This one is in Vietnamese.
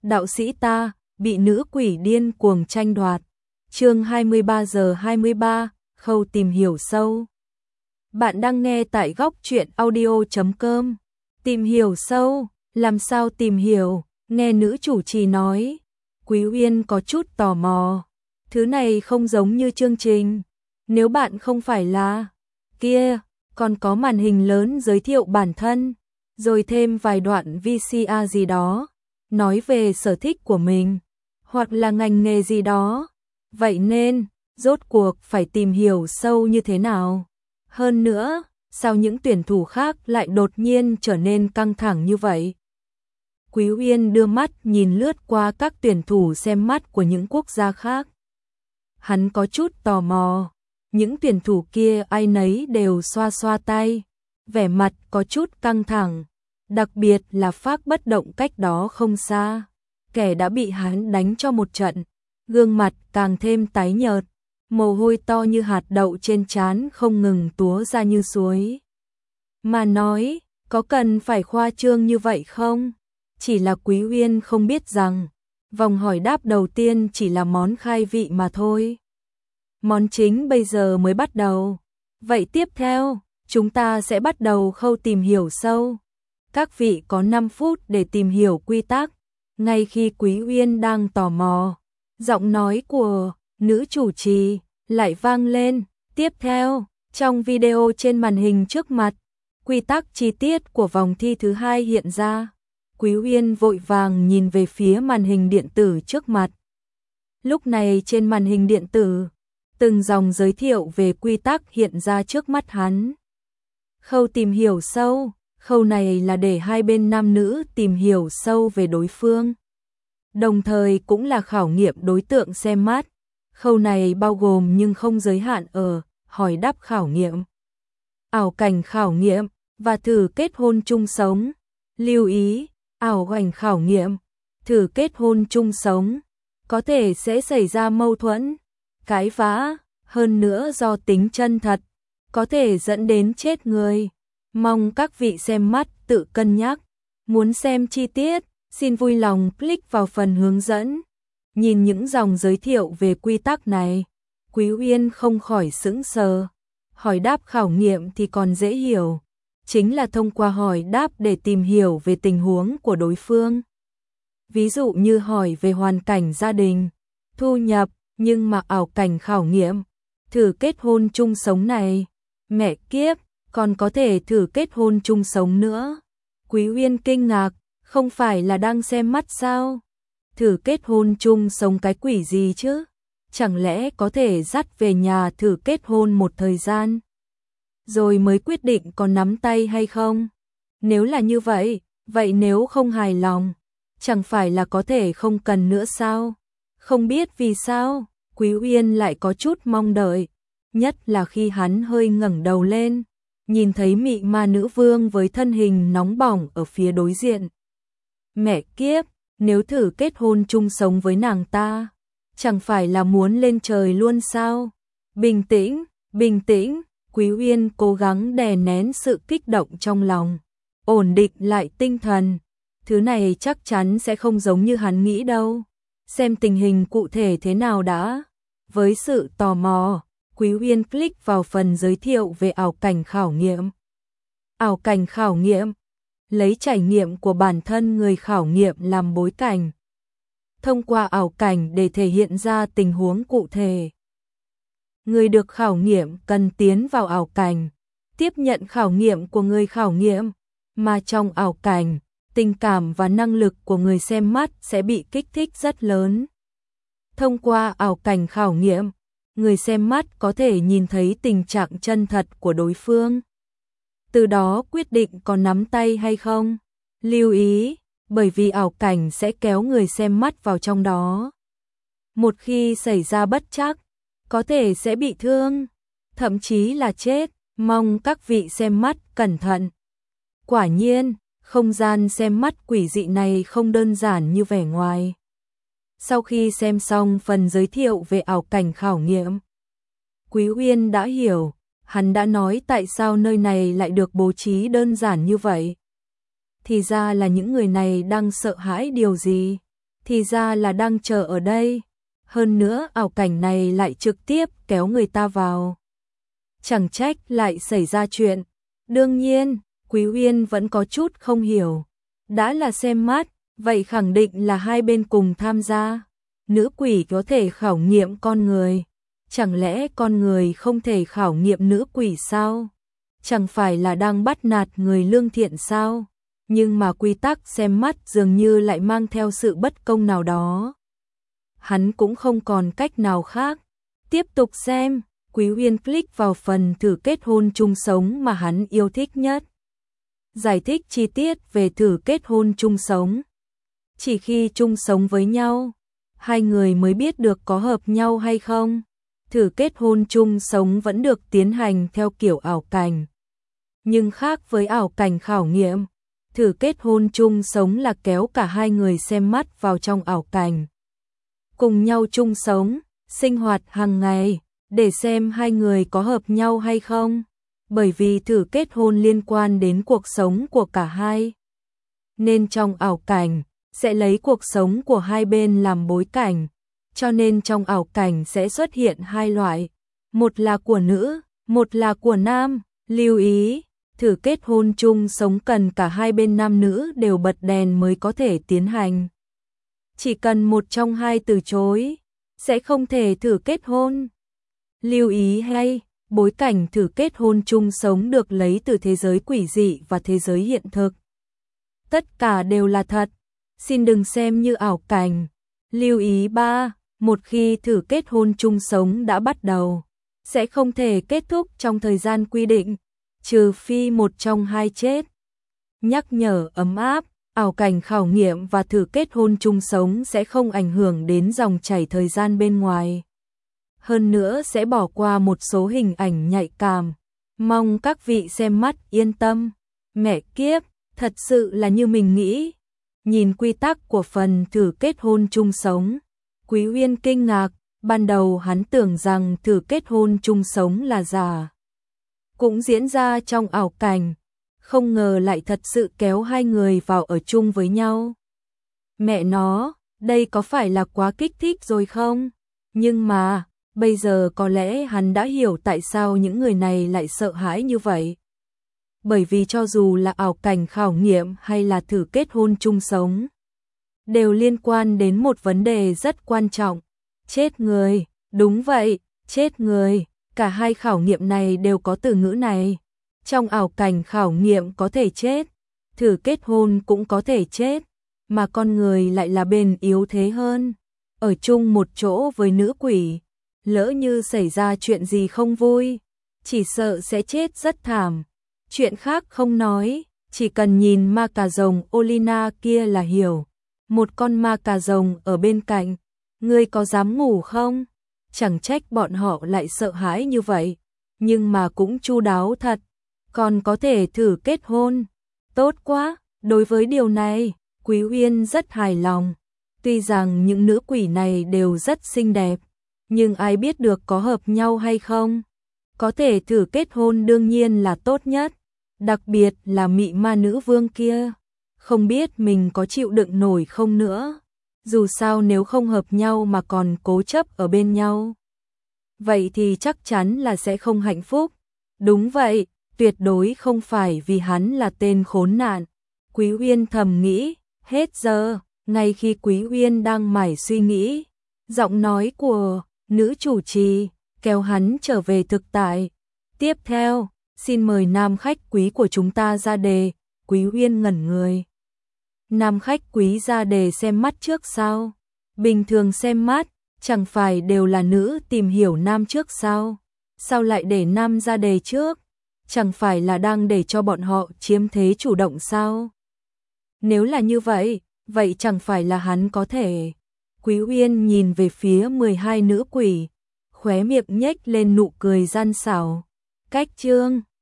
đạo sĩ ta, bị nữ quỷ điên cuồng tranh đoạt. Chương 23:23, khâu tìm hiểu sâu. Bạn đang nghe tại góc truyện audio.com. Tìm hiểu sâu, làm sao tìm hiểu? Nghe nữ chủ trì nói, Quý Uyên có chút tò mò. Thứ này không giống như chương trình. Nếu bạn không phải là kia, còn có màn hình lớn giới thiệu bản thân, rồi thêm vài đoạn VCR gì đó, nói về sở thích của mình, hoặc là ngành nghề gì đó. Vậy nên, rốt cuộc phải tìm hiểu sâu như thế nào? Hơn nữa, sao những tuyển thủ khác lại đột nhiên trở nên căng thẳng như vậy? Quý Uyên đưa mắt nhìn lướt qua các tuyển thủ xem mắt của những quốc gia khác. Hắn có chút tò mò, những tuyển thủ kia ai nấy đều xoa xoa tay, vẻ mặt có chút căng thẳng, đặc biệt là Phác Bất Động cách đó không xa, kẻ đã bị hắn đánh cho một trận, gương mặt càng thêm tái nhợt, mồ hôi to như hạt đậu trên trán không ngừng túa ra như suối. Mà nói, có cần phải khoa trương như vậy không? Chỉ là Quý Uyên không biết rằng, vòng hỏi đáp đầu tiên chỉ là món khai vị mà thôi. Món chính bây giờ mới bắt đầu. Vậy tiếp theo, chúng ta sẽ bắt đầu khâu tìm hiểu sâu. Các vị có 5 phút để tìm hiểu quy tắc. Ngay khi Quý Uyên đang tò mò, giọng nói của nữ chủ trì lại vang lên. Tiếp theo, trong video trên màn hình trước mặt, quy tắc chi tiết của vòng thi thứ 2 hiện ra. Quý Uyên vội vàng nhìn về phía màn hình điện tử trước mặt. Lúc này trên màn hình điện tử, từng dòng giới thiệu về quy tắc hiện ra trước mắt hắn. Khâu tìm hiểu sâu, khâu này là để hai bên nam nữ tìm hiểu sâu về đối phương. Đồng thời cũng là khảo nghiệm đối tượng xem mắt. Khâu này bao gồm nhưng không giới hạn ở hỏi đáp khảo nghiệm, ảo cảnh khảo nghiệm và thử kết hôn chung sống. Lưu ý, ảo cảnh khảo nghiệm, thử kết hôn chung sống, có thể sẽ xảy ra mâu thuẫn, cãi vã, hơn nữa do tính chân thật, có thể dẫn đến chết người. Mong các vị xem mắt tự cân nhắc. Muốn xem chi tiết, xin vui lòng click vào phần hướng dẫn. Nhìn những dòng giới thiệu về quy tắc này, Quý Uyên không khỏi sững sờ. Hỏi đáp khảo nghiệm thì còn dễ hiểu, chính là thông qua hỏi đáp để tìm hiểu về tình huống của đối phương. Ví dụ như hỏi về hoàn cảnh gia đình, thu nhập, nhưng mà ảo cảnh khảo nghiệm, thử kết hôn chung sống này, mẹ kiếp, còn có thể thử kết hôn chung sống nữa. Quý Uyên kinh ngạc, không phải là đang xem mắt sao? Thử kết hôn chung sống cái quỷ gì chứ? Chẳng lẽ có thể dắt về nhà thử kết hôn một thời gian, rồi mới quyết định có nắm tay hay không? Nếu là như vậy, vậy nếu không hài lòng, chẳng phải là có thể không cần nữa sao? Không biết vì sao, Quý Uyên lại có chút mong đợi, nhất là khi hắn hơi ngẩng đầu lên, nhìn thấy mị ma nữ vương với thân hình nóng bỏng ở phía đối diện. Mẹ kiếp, nếu thử kết hôn chung sống với nàng ta, chẳng phải là muốn lên trời luôn sao? Bình tĩnh, bình tĩnh, Quý Uyên cố gắng đè nén sự kích động trong lòng, ổn định lại tinh thần. Thứ này chắc chắn sẽ không giống như hắn nghĩ đâu. Xem tình hình cụ thể thế nào đã. Với sự tò mò, Quý Uyên click vào phần giới thiệu về ảo cảnh khảo nghiệm. Ảo cảnh khảo nghiệm, lấy trải nghiệm của bản thân người khảo nghiệm làm bối cảnh, thông qua ảo cảnh để thể hiện ra tình huống cụ thể. Người được khảo nghiệm cần tiến vào ảo cảnh, tiếp nhận khảo nghiệm của người khảo nghiệm, mà trong ảo cảnh, tình cảm và năng lực của người xem mắt sẽ bị kích thích rất lớn. Thông qua ảo cảnh khảo nghiệm, người xem mắt có thể nhìn thấy tình trạng chân thật của đối phương, từ đó quyết định có nắm tay hay không. Lưu ý, bởi vì ảo cảnh sẽ kéo người xem mắt vào trong đó. Một khi xảy ra bất trắc, có thể sẽ bị thương, thậm chí là chết. Mong các vị xem mắt cẩn thận. Quả nhiên, không gian xem mắt quỷ dị này không đơn giản như vẻ ngoài. Sau khi xem xong phần giới thiệu về ảo cảnh khảo nghiệm, Quý Uyên đã hiểu, hắn đã nói tại sao nơi này lại được bố trí đơn giản như vậy. Thì ra là những người này đang sợ hãi điều gì. thì ra là đang chờ ở đây. Hơn nữa ảo cảnh này lại trực tiếp kéo người ta vào. Chẳng trách lại xảy ra chuyện. Đương nhiên, Quý Uyên vẫn có chút không hiểu. Đã là xem mắt, vậy khẳng định là hai bên cùng tham gia. Nữ quỷ có thể khảo nghiệm con người. Chẳng lẽ con người không thể khảo nghiệm nữ quỷ sao? Chẳng phải là đang bắt nạt người lương thiện sao? Nhưng mà quy tắc xem mắt dường như lại mang theo sự bất công nào đó. Hắn cũng không còn cách nào khác. Tiếp tục xem, Quý Uyên click vào phần thử kết hôn chung sống mà hắn yêu thích nhất. Giải thích chi tiết về thử kết hôn chung sống. Chỉ khi chung sống với nhau, hai người mới biết được có hợp nhau hay không. Thử kết hôn chung sống vẫn được tiến hành theo kiểu ảo cảnh. Nhưng khác với ảo cảnh khảo nghiệm, thử kết hôn chung sống là kéo cả hai người xem mắt vào trong ảo cảnh. Cùng nhau chung sống, sinh hoạt hàng ngày, để xem hai người có hợp nhau hay không. Bởi vì thử kết hôn liên quan đến cuộc sống của cả hai. Nên trong ảo cảnh, sẽ lấy cuộc sống của hai bên làm bối cảnh. Cho nên trong ảo cảnh sẽ xuất hiện hai loại. Một là của nữ, một là của nam. Lưu ý, thử kết hôn chung sống cần cả hai bên nam nữ đều bật đèn mới có thể tiến hành. Chỉ cần một trong hai từ chối, sẽ không thể thử kết hôn. Lưu ý hay, bối cảnh thử kết hôn chung sống được lấy từ thế giới quỷ dị và thế giới hiện thực. Tất cả đều là thật, xin đừng xem như ảo cảnh. Lưu ý 3, một khi thử kết hôn chung sống đã bắt đầu, sẽ không thể kết thúc trong thời gian quy định, trừ phi một trong hai chết. Nhắc nhở ấm áp, ảo cảnh khảo nghiệm và thử kết hôn chung sống sẽ không ảnh hưởng đến dòng chảy thời gian bên ngoài. Hơn nữa sẽ bỏ qua một số hình ảnh nhạy cảm. Mong các vị xem mắt yên tâm. Mẹ kiếp, thật sự là như mình nghĩ. Nhìn quy tắc của phần thử kết hôn chung sống, Quý Uyên kinh ngạc, ban đầu hắn tưởng rằng thử kết hôn chung sống là giả. Cũng diễn ra trong ảo cảnh, không ngờ lại thật sự kéo hai người vào ở chung với nhau. Mẹ nó, đây có phải là quá kích thích rồi không? Nhưng mà, bây giờ có lẽ hắn đã hiểu tại sao những người này lại sợ hãi như vậy. Bởi vì cho dù là ảo cảnh khảo nghiệm hay là thử kết hôn chung sống, đều liên quan đến một vấn đề rất quan trọng. Chết người, đúng vậy, chết người. Cả hai khảo nghiệm này đều có từ ngữ này. Trong ảo cảnh khảo nghiệm có thể chết, thử kết hôn cũng có thể chết, mà con người lại là bên yếu thế hơn. Ở chung một chỗ với nữ quỷ, lỡ như xảy ra chuyện gì không vui, chỉ sợ sẽ chết rất thảm. Chuyện khác không nói, chỉ cần nhìn ma cà rồng Olina kia là hiểu. Một con ma cà rồng ở bên cạnh, ngươi có dám ngủ không? Chẳng trách bọn họ lại sợ hãi như vậy, nhưng mà cũng chu đáo thật, còn có thể thử kết hôn. Tốt quá, đối với điều này, Quý Uyên rất hài lòng. Tuy rằng những nữ quỷ này đều rất xinh đẹp, nhưng ai biết được có hợp nhau hay không? Có thể thử kết hôn đương nhiên là tốt nhất, đặc biệt là mị ma nữ vương kia. Không biết mình có chịu đựng nổi không nữa. Dù sao nếu không hợp nhau mà còn cố chấp ở bên nhau, vậy thì chắc chắn là sẽ không hạnh phúc. Đúng vậy, tuyệt đối không phải vì hắn là tên khốn nạn. Quý Uyên thầm nghĩ, hết giờ, ngay khi Quý Uyên đang mải suy nghĩ, giọng nói của nữ chủ trì kéo hắn trở về thực tại. Tiếp theo, xin mời nam khách quý của chúng ta ra đề. Quý Uyên ngẩn người. Nam khách quý ra đề xem mắt trước sao? Bình thường xem mắt, chẳng phải đều là nữ tìm hiểu nam trước sao? Sao lại để nam ra đề trước? Chẳng phải là đang để cho bọn họ chiếm thế chủ động sao? Nếu là như vậy, vậy chẳng phải là hắn có thể. Quý Uyên nhìn về phía 12 nữ quỷ, khóe miệng nhếch lên nụ cười gian xảo. Cách chương